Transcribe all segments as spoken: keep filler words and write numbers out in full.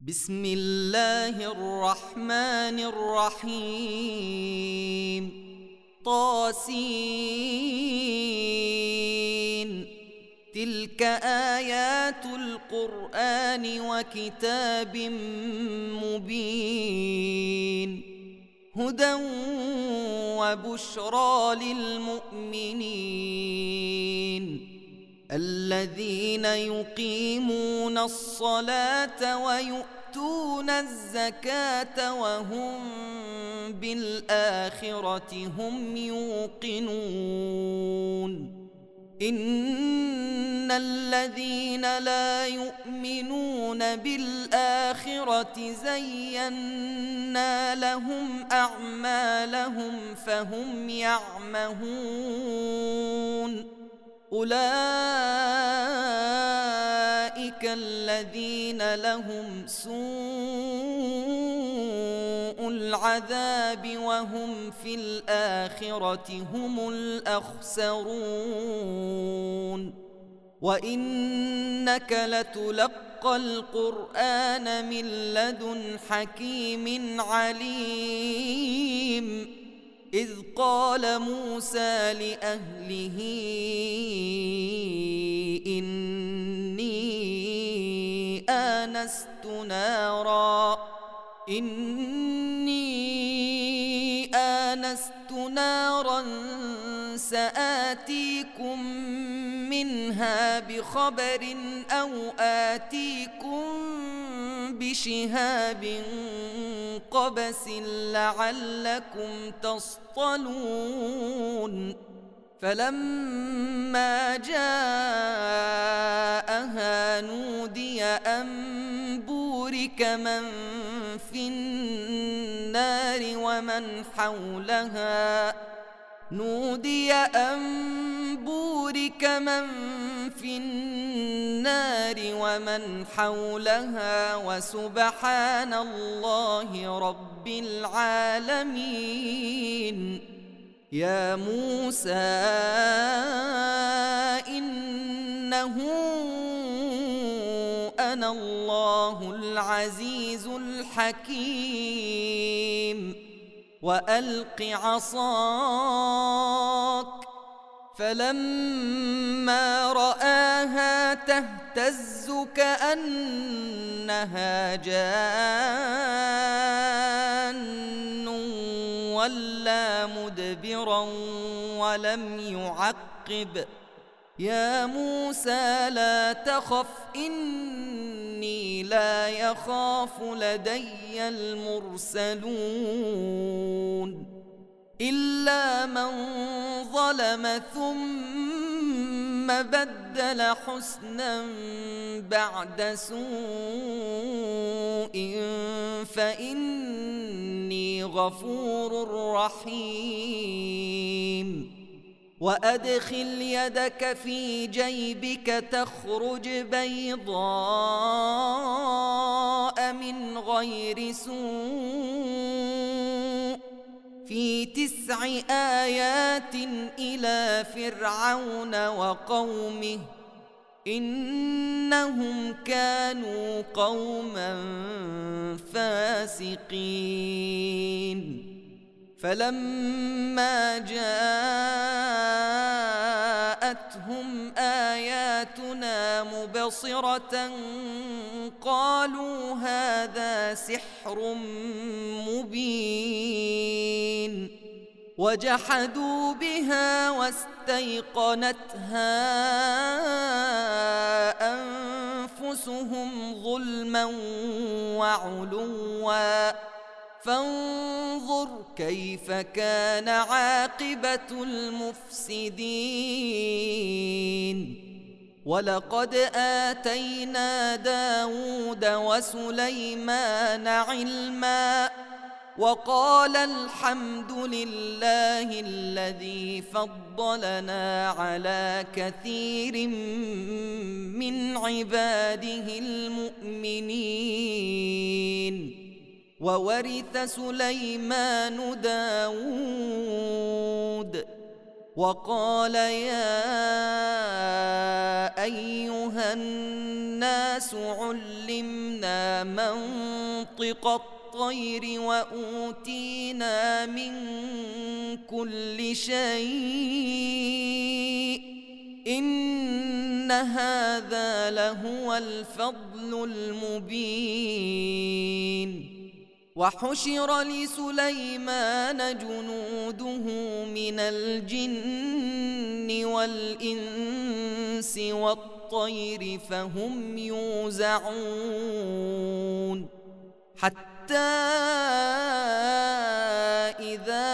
بسم الله الرحمن الرحيم طاسين تلك آيات القرآن وكتاب مبين هدى وبشرى للمؤمنين الذين يقيمون الصلاة ويؤتون الزكاة وهم بالآخرة هم يوقنون إن الذين لا يؤمنون بالآخرة زينا لهم أعمالهم فهم يعمهون أولئك الذين لهم سوء العذاب وهم في الآخرة هم الأخسرون وإنك لتلقى القرآن من لدن حكيم عليم إذ قال موسى لأهله إني آنست نارا إني آنست نارا سآتيكم منها بخبر أو آتيكم بشهاب قبس لعلكم تصطلون فلما جاءها نودي أن بورك من في النار ومن حولها نودي أن بورك من في النار ومن حولها وسبحان الله رب العالمين يا موسى إنه أنا الله العزيز الحكيم وألق عصاك فلما رآها تهتز كأنها جان ولا مدبرا ولم يعقب يا موسى لا تخف إني لا يخاف لدي المرسلون إلا من ظلم ثم بدل حسنا بعد سوء فإني غفور رحيم وأدخل يدك في جيبك تخرج بيضاء من غير سوء في تسع آيات إلى فرعون وقومه إنهم كانوا قوما فاسقين فلما جاءتهم آياتنا مبصرة قالوا هذا سحر مبين وجحدوا بها واستيقنتها أنفسهم ظلما وعلوا فانظر كيف كان عاقبة المفسدين ولقد آتينا داود وسليمان علما وقال الحمد لله الذي فضلنا على كثير من عباده المؤمنين وورث سليمان داود وقال يا أيها الناس علمنا منطق الطير وأوتينا من كل شيء إن هذا لهو الفضل المبين. وحشر لسليمان جنوده من الجن والإنس والطير فهم يوزعون حتى إذا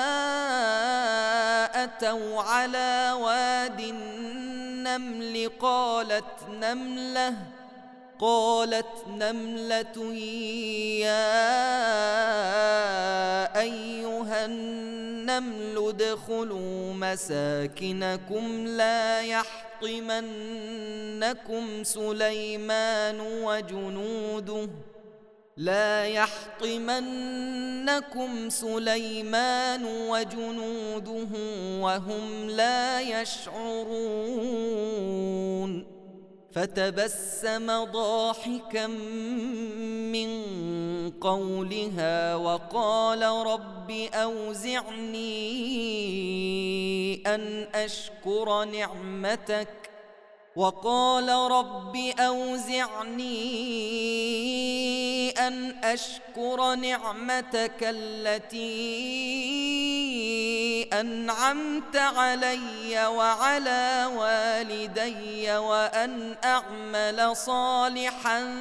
أتوا على واد النمل قالت نملة قالت نملة يا أيها النمل ادخلوا مساكنكم لا يحطمنكم سليمان وجنوده لا يحطمنكم سليمان وجنوده وهم لا يشعرون. فتبسم ضاحكا من قولها وقال رب أوزعني أن أشكر نعمتك وقال رب أوزعني أن أشكر نعمتك التي أنعمت علي وعلى والدي وأن أعمل صالحا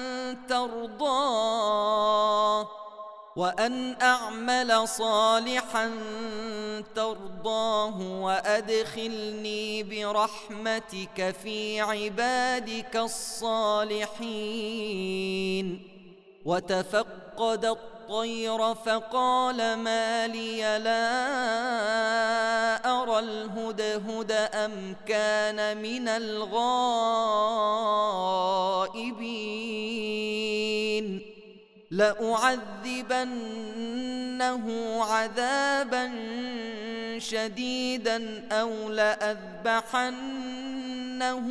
ترضاه وأن أعمل صالحا ترضاه وأدخلني برحمتك في عبادك الصالحين. وتفقد الطير فقال ما لي لا أرى الهدهد أم كان من الغائبين لأعذبنه عذابا شديدا أو لأذبحنه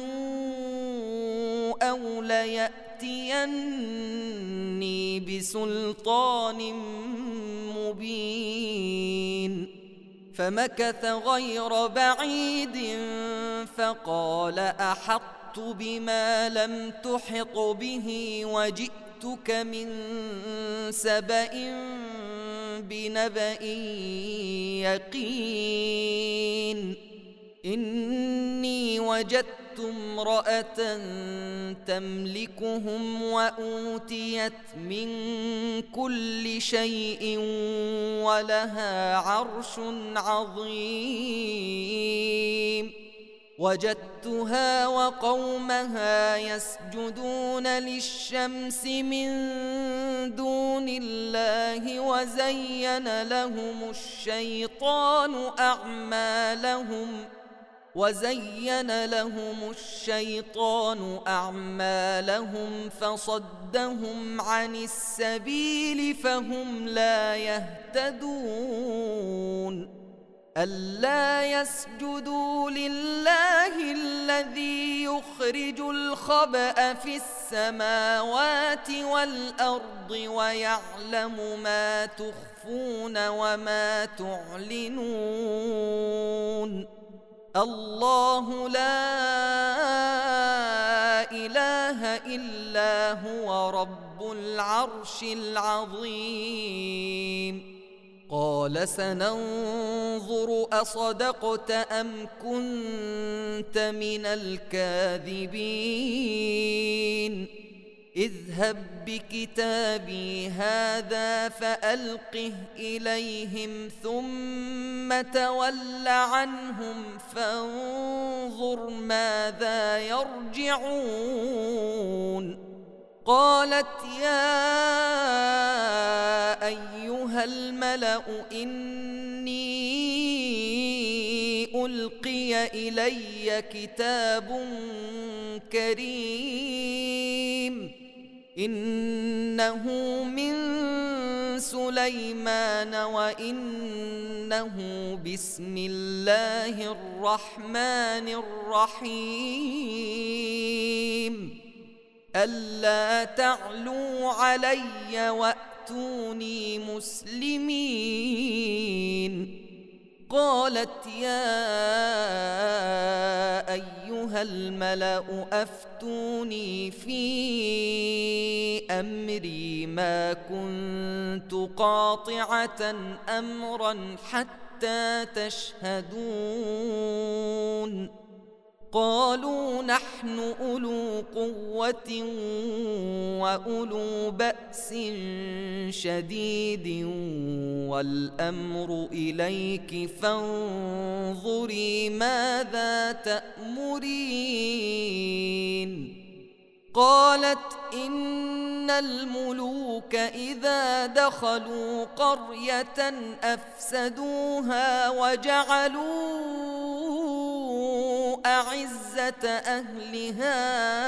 أو ليأتيني بسلطان مبين. فمكث غير بعيد فقال أحطت بما لم تحط به وجئتك من سبأ بنبأ يقين إني وجدت امرأة تملكهم وأوتيت من كل شيء ولها عرش عظيم. وجدتها وقومها يسجدون للشمس من دون الله وزين لهم الشيطان أعمالهم وزين لهم الشيطان أعمالهم فصدهم عن السبيل فهم لا يهتدون. ألا يسجدوا لله الذي يخرج الخبأ في السماوات والأرض ويعلم ما تخفون وما تعلنون. الله لا إله إلا هو رب العرش العظيم. قال سننظر أصدقت أم كنت من الكاذبين اذهب بكتابي هذا فألقه إليهم ثم تول عنهم فانظر ماذا يرجعون. قالت يا أيها الملأ إني ألقي إلي كتاب كريم إنه من سليمان وإنه بسم الله الرحمن الرحيم ألا تعلوا علي وأتوني مسلمين. قالت يا أيها الملأ أفتوني في أمري ما كنت قاطعة أمرا حتى تشهدون. قالوا نحن أولو قوة وأولو بأس شديد والأمر إليك فانظري ماذا تأمرين. قالت إن الملوك إذا دخلوا قرية أفسدوها وجعلوا أعزة أهلها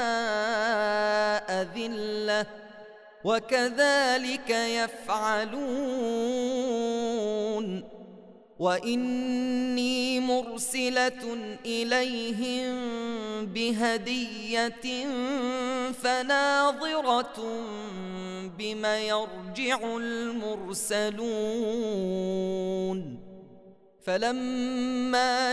أذلة وكذلك يفعلون. وإني مرسلة إليهم بهدية فناظرة بم يرجع المرسلون. فلما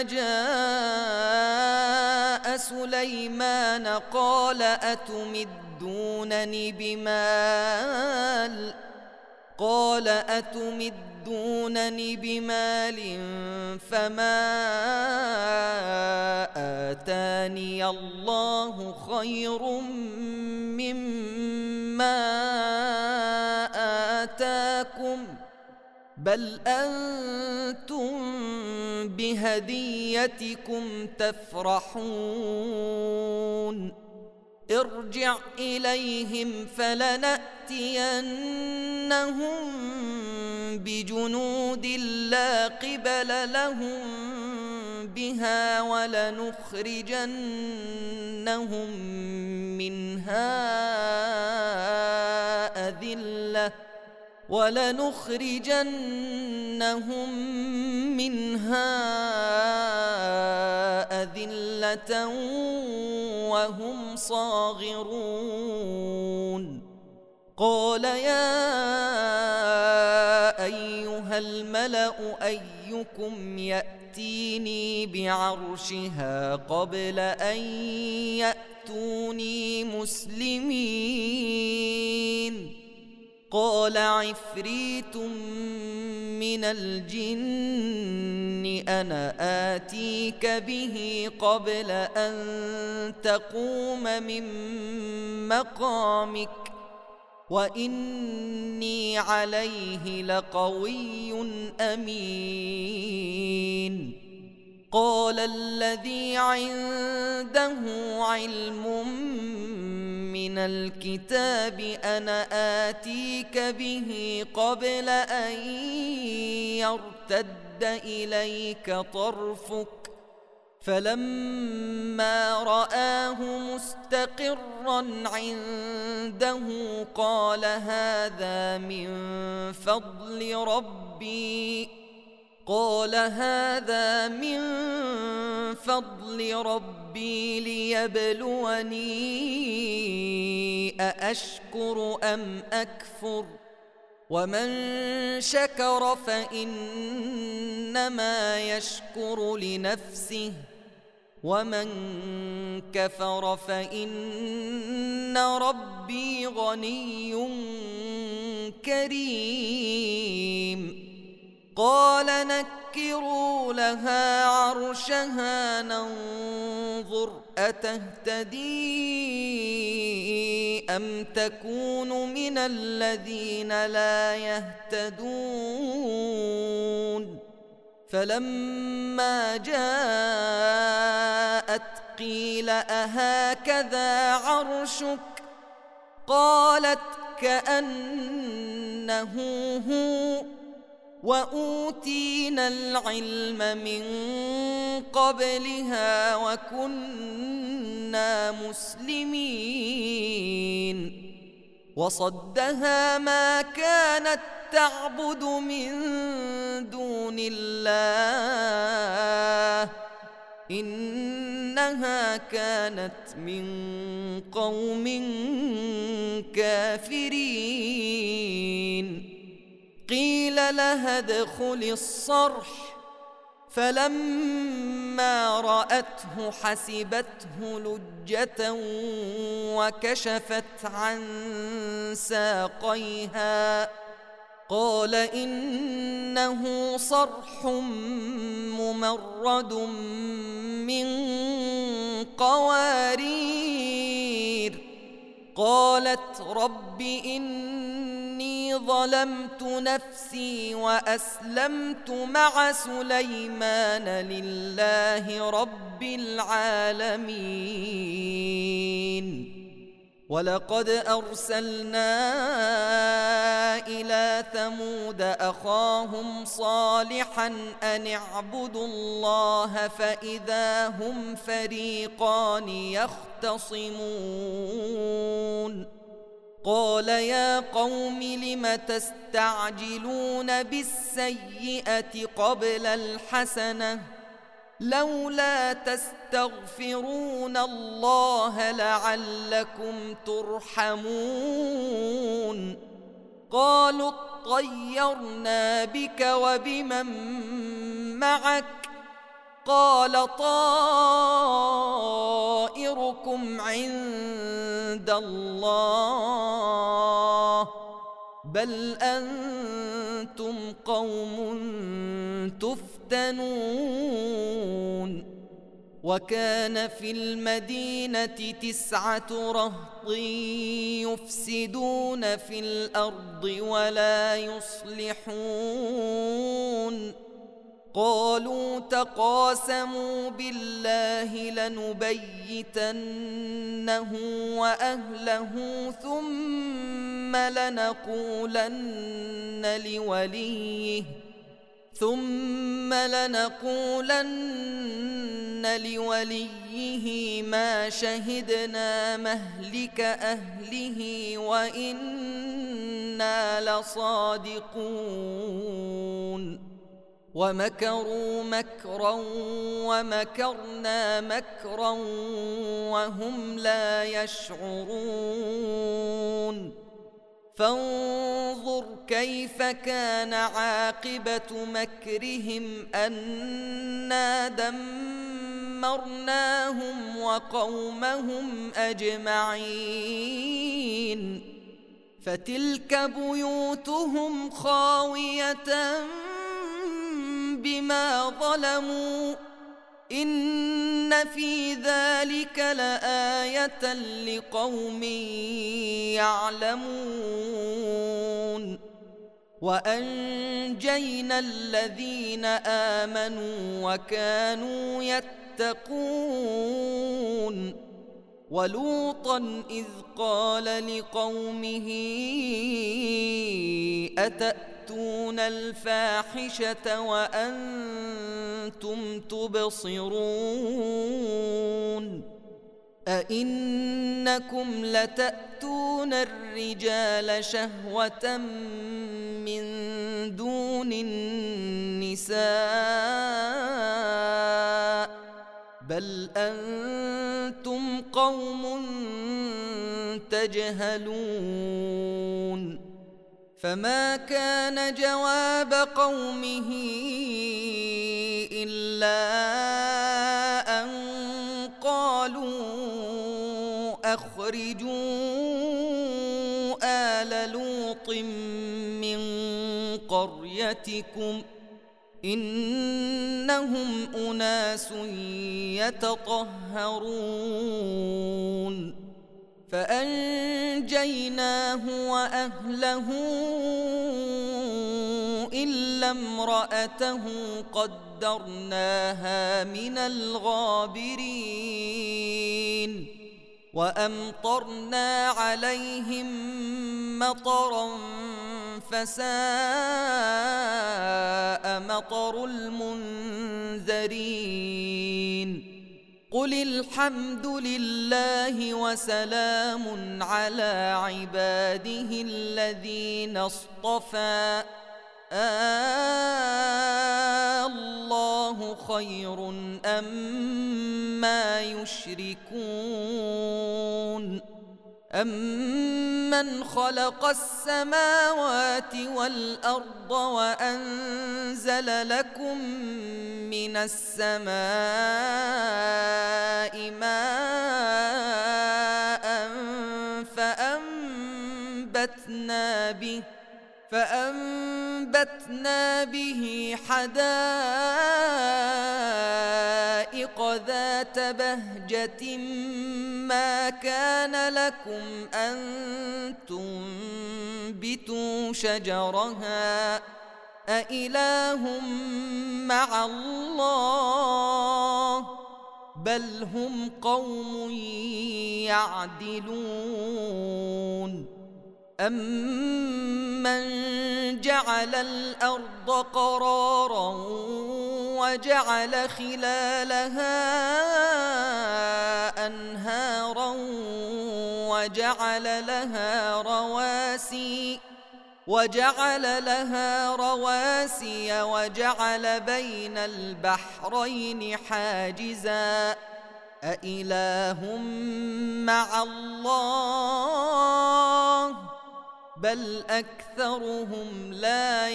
جاء سليمان قال أتمدونني بمال قال أتمدونني بمال فما آتاني الله خير مما آتاكم بل أنتم بهديتكم تفرحون. ارجع إليهم فلنأتينهم بجنود لا قبل لهم بها ولنخرجنهم منها أذلة ولنخرجنهم منها أذلة وهم صاغرون. قال يا أيها الملأ أيكم يأتيني بعرشها قبل أن يأتوني مسلمين. قال عفريت من الجن أنا آتيك به قبل أن تقوم من مقامك وإني عليه لقوي أمين. قال الذي عنده علم من الكتاب أنا آتيك به قبل أن يرتد إليك طرفك فلما رآه مستقرا عنده قال هذا من فضل ربي قال هذا من فضل ربي ليبلوني أأشكر أم أكفر ومن شكر فإنما يشكر لنفسه ومن كفر فإن ربي غني كريم. قال نكروا لها عرشها ننظر أتهتدي أم تكون من الذين لا يهتدون. فلما جاءت قيل أهكذا عرشك قالت كأنه هو وأوتينا العلم من قبلها وكنا مسلمين. وصدها ما كانت تعبد من دون الله إنها كانت من قوم كافرين. قيل لها ادخل الصرح فلما رأته حسبته لجة وكشفت عن ساقيها قال إنه صرح ممرد من قوارير. قالت رب إني ظلمت نفسي وأسلمت مع سليمان لله رب العالمين. ولقد أرسلنا إلى ثمود أخاهم صالحا أن اعبدوا الله فإذا هم فريقان يختصمون. قال يا قوم لم تستعجلون بالسيئة قبل الحسنة لولا تستغفرون الله لعلكم ترحمون. قالوا اطيرنا بك وبمن معك قال طائركم عند الله بل أنتم قوم تفتنون. وكان في المدينة تسعة رهط يفسدون في الأرض ولا يصلحون. قالوا تقاسموا بالله لنبيتنه وأهله ثم لنقولن لوليه ثم لنقولن لوليه ما شهدنا مهلك أهله وإنا لصادقون. ومكروا مكرا ومكرنا مكرا وهم لا يشعرون. فانظر كيف كان عاقبة مكرهم أنا دمرناهم وقومهم أجمعين. فتلك بيوتهم خاوية بما ظلموا إن في ذلك لآية لقوم يعلمون. وأنجينا الذين آمنوا وكانوا يتقون. ولوطا إذ قال لقومه أتأتون الفاحشة وأنتم تبصرون أئنكم لتأتون الرجال شهوة من دون النساء بل أنتم قوم تجهلون. فما كان جواب قومه إلا أن قالوا أخرجوا آل لوط من قريتكم إنهم أناس يتطهرون. فأنجيناه وأهله إلا امرأته قدرناها من الغابرين. وأمطرنا عليهم مطرا فساء مطر المنذرين. قل الحمد لله وسلام على عباده الذين اصطفى الله خير أما يشركون أمن خلق السماوات والأرض وأنزل لكم من السماء ماء فأنبتنا به فأنبتنا به حدائق ذات بهجة ما كان لكم أن تنبتوا شجرها أإله مع الله بل هم قوم يعدلون أمن جعل الأرض قرارا وجعل خلالها أنهارا وجعل لها رواسي وجعل لها رواسي وجعل بين البحرين حاجزا أإله مع الله بل أكثرهم لا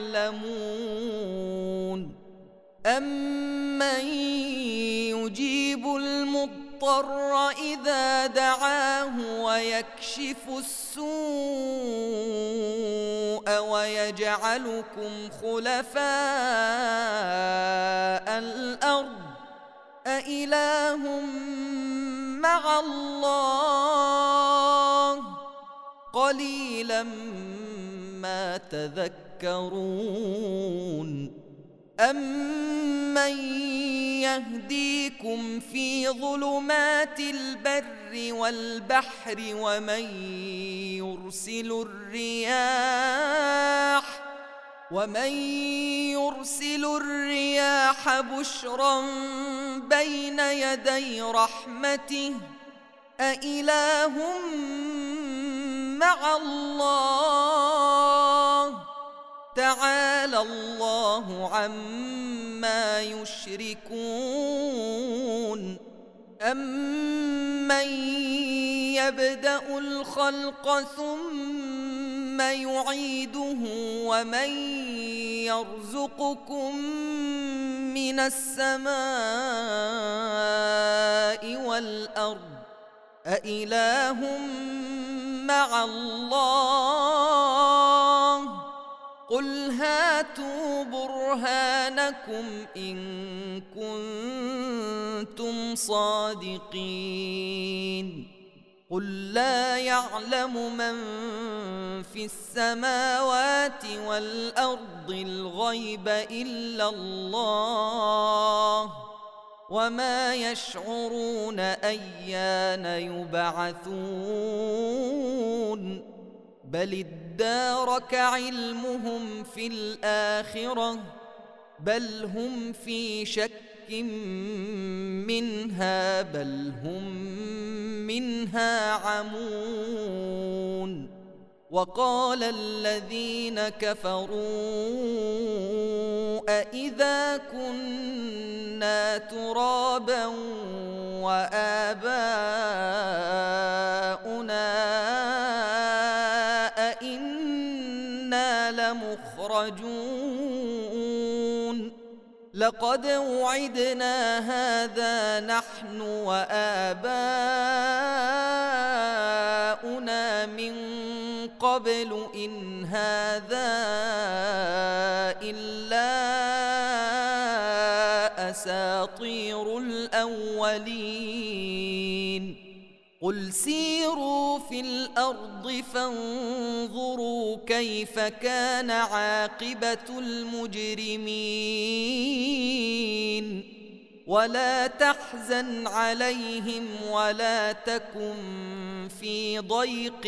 يعلمون أمن يجيب المضطر إذا دعاه ويكشف السوء ويجعلكم خلفاء الأرض أإله مع الله قليلا ما تذكرون أمن يهديكم في ظلمات البر والبحر ومن يرسل الرياح ومن يرسل الرياح بشرا بين يدي رحمته أإله مع الله تعالى الله عما يشركون أمن يبدأ الخلق ثم يعيده ومن يرزقكم من السماء والأرض أإله مع الله قل هاتوا برهانكم إن كنتم صادقين قل لا يعلم من في السماوات والأرض الغيب إلا الله وما يشعرون أيان يبعثون بل ادارك علمهم في الآخرة بل هم في شك منها بل هم منها عمون وقال الذين كفروا أإذا كنا ترابا وآباؤنا أإنا لمخرجون لقد وعدنا هذا نحن وآباؤنا من قبل إن هذا إلا أساطير الأولين قل سيروا في الأرض فانظروا كيف كان عاقبة المجرمين ولا تحزن عليهم ولا تكن في ضيق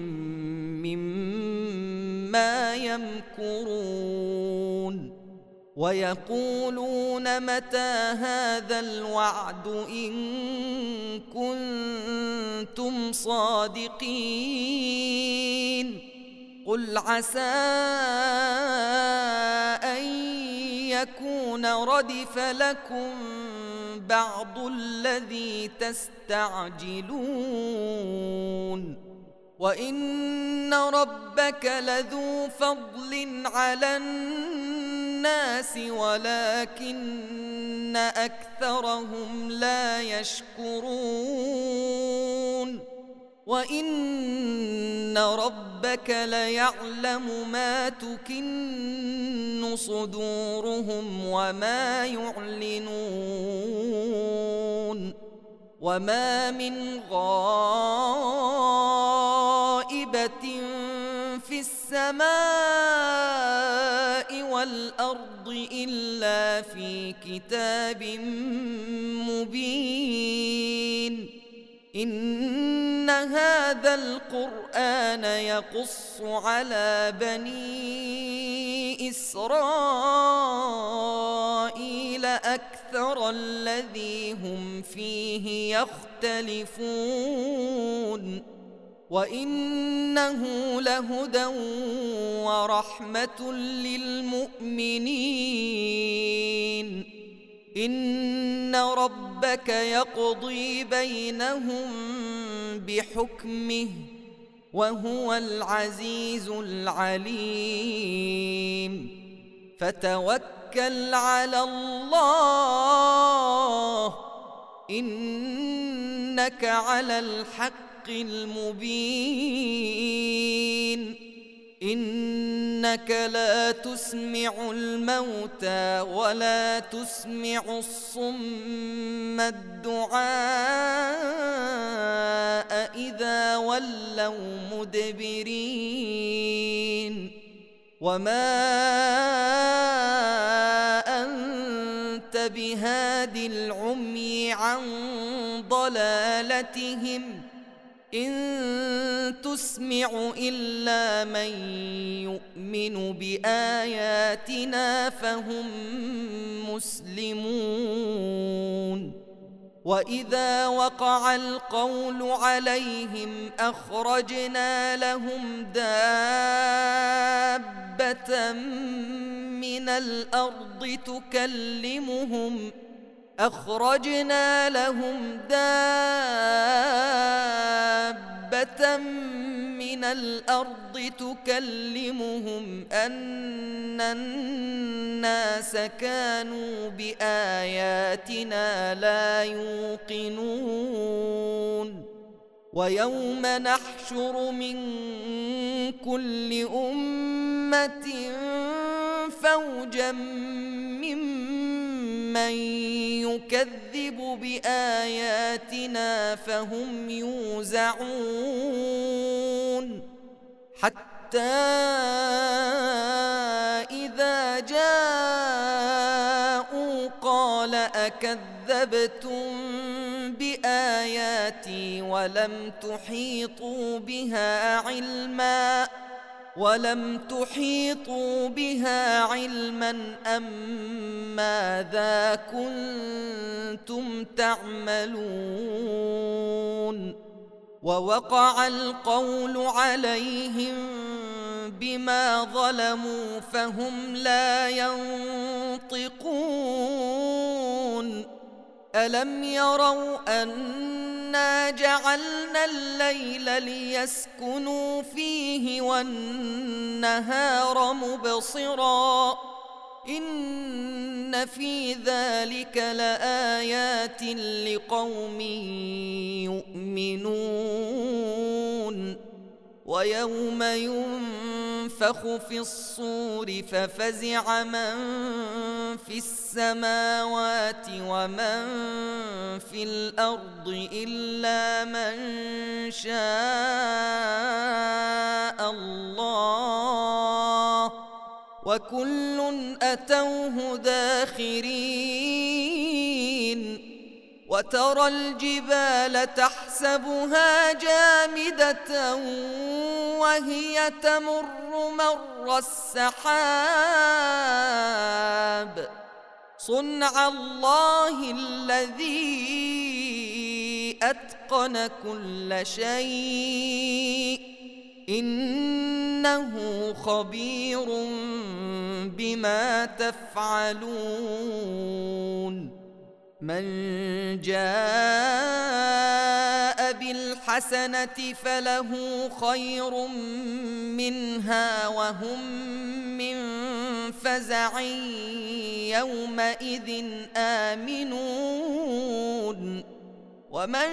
مما يمكرون ويقولون متى هذا الوعد إن كنتم صادقين قل عسى أن يكون ردف لكم بعض الذي تستعجلون وإن ربك لذو فضل على الناس ولكن أكثرهم لا يشكرون وإن ربك ليعلم ما تكن صدورهم وما يعلنون وما من غائبة في السماء والأرض إلا في كتاب مبين إن هذا القرآن يقص على بني إسرائيل أكثر الذي هم فيه يختلفون وإنه لهدى ورحمة للمؤمنين إن ربك يقضي بينهم بحكمه وهو العزيز العليم فتوكل على الله إنك على الحق المبين إنك لا تسمع الموتى ولا تسمع الصم الدعاء إذا ولوا مدبرين وما أنت بهاد العمي عن ضلالتهم إن تسمع إلا من يؤمن بآياتنا فهم مسلمون وإذا وقع القول عليهم أخرجنا لهم دابة من الأرض تكلمهم أخرجنا لهم دابة من الأرض تكلمهم أن الناس كانوا بآياتنا لا يوقنون ويوم نحشر من كل أمة فوجا ممن يكذب بآياتنا فهم يوزعون حتى إذا جاءوا قال أكذبتم بآياتي ولم تحيطوا بها علما ولم تحيطوا بها علما أم ماذا كنتم تعملون ووقع القول عليهم بما ظلموا فهم لا ينطقون ألم يروا أنا جعلنا الليل ليسكنوا فيه والنهار مبصرا إن في ذلك لآيات لقوم يؤمنون ويوم ينفخ في الصور ففزع من في السماوات ومن في الأرض إلا من شاء الله وكل أتوه داخرين وترى الجبال تحسبها جامدة وهي تمر مر السحاب صنع الله الذي أتقن كل شيء إنه خبير بما تفعلون من جاء بالحسنة فله خير منها وهم من فزع يومئذ آمنون ومن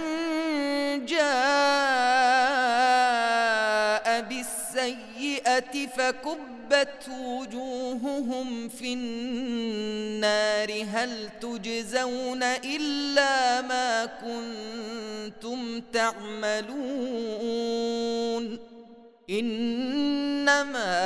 جاء بالسيئة فكبت وجوههم في النار هل تجزون إلا ما كنتم تعملون إنما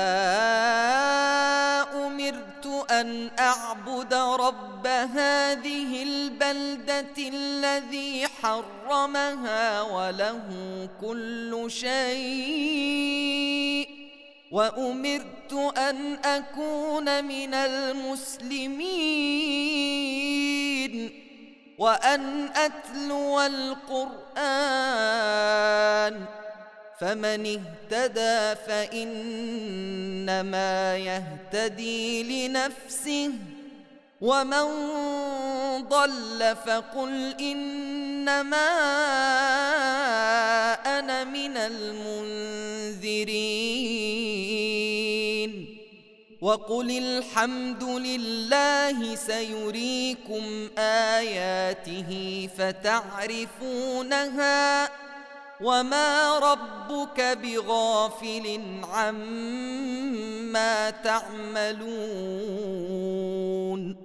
أمرت أن أعبد رب هذه البلدة الذي حرمها وله كل شيء وأمرت أن أكون من المسلمين وأن أتلو القرآن فمن اهتدى فإنما يهتدي لنفسه ومن ضل فقل إنما أنا من المنذرين وقل الحمد لله سيريكم آياته فتعرفونها وما ربك بغافل عما تعملون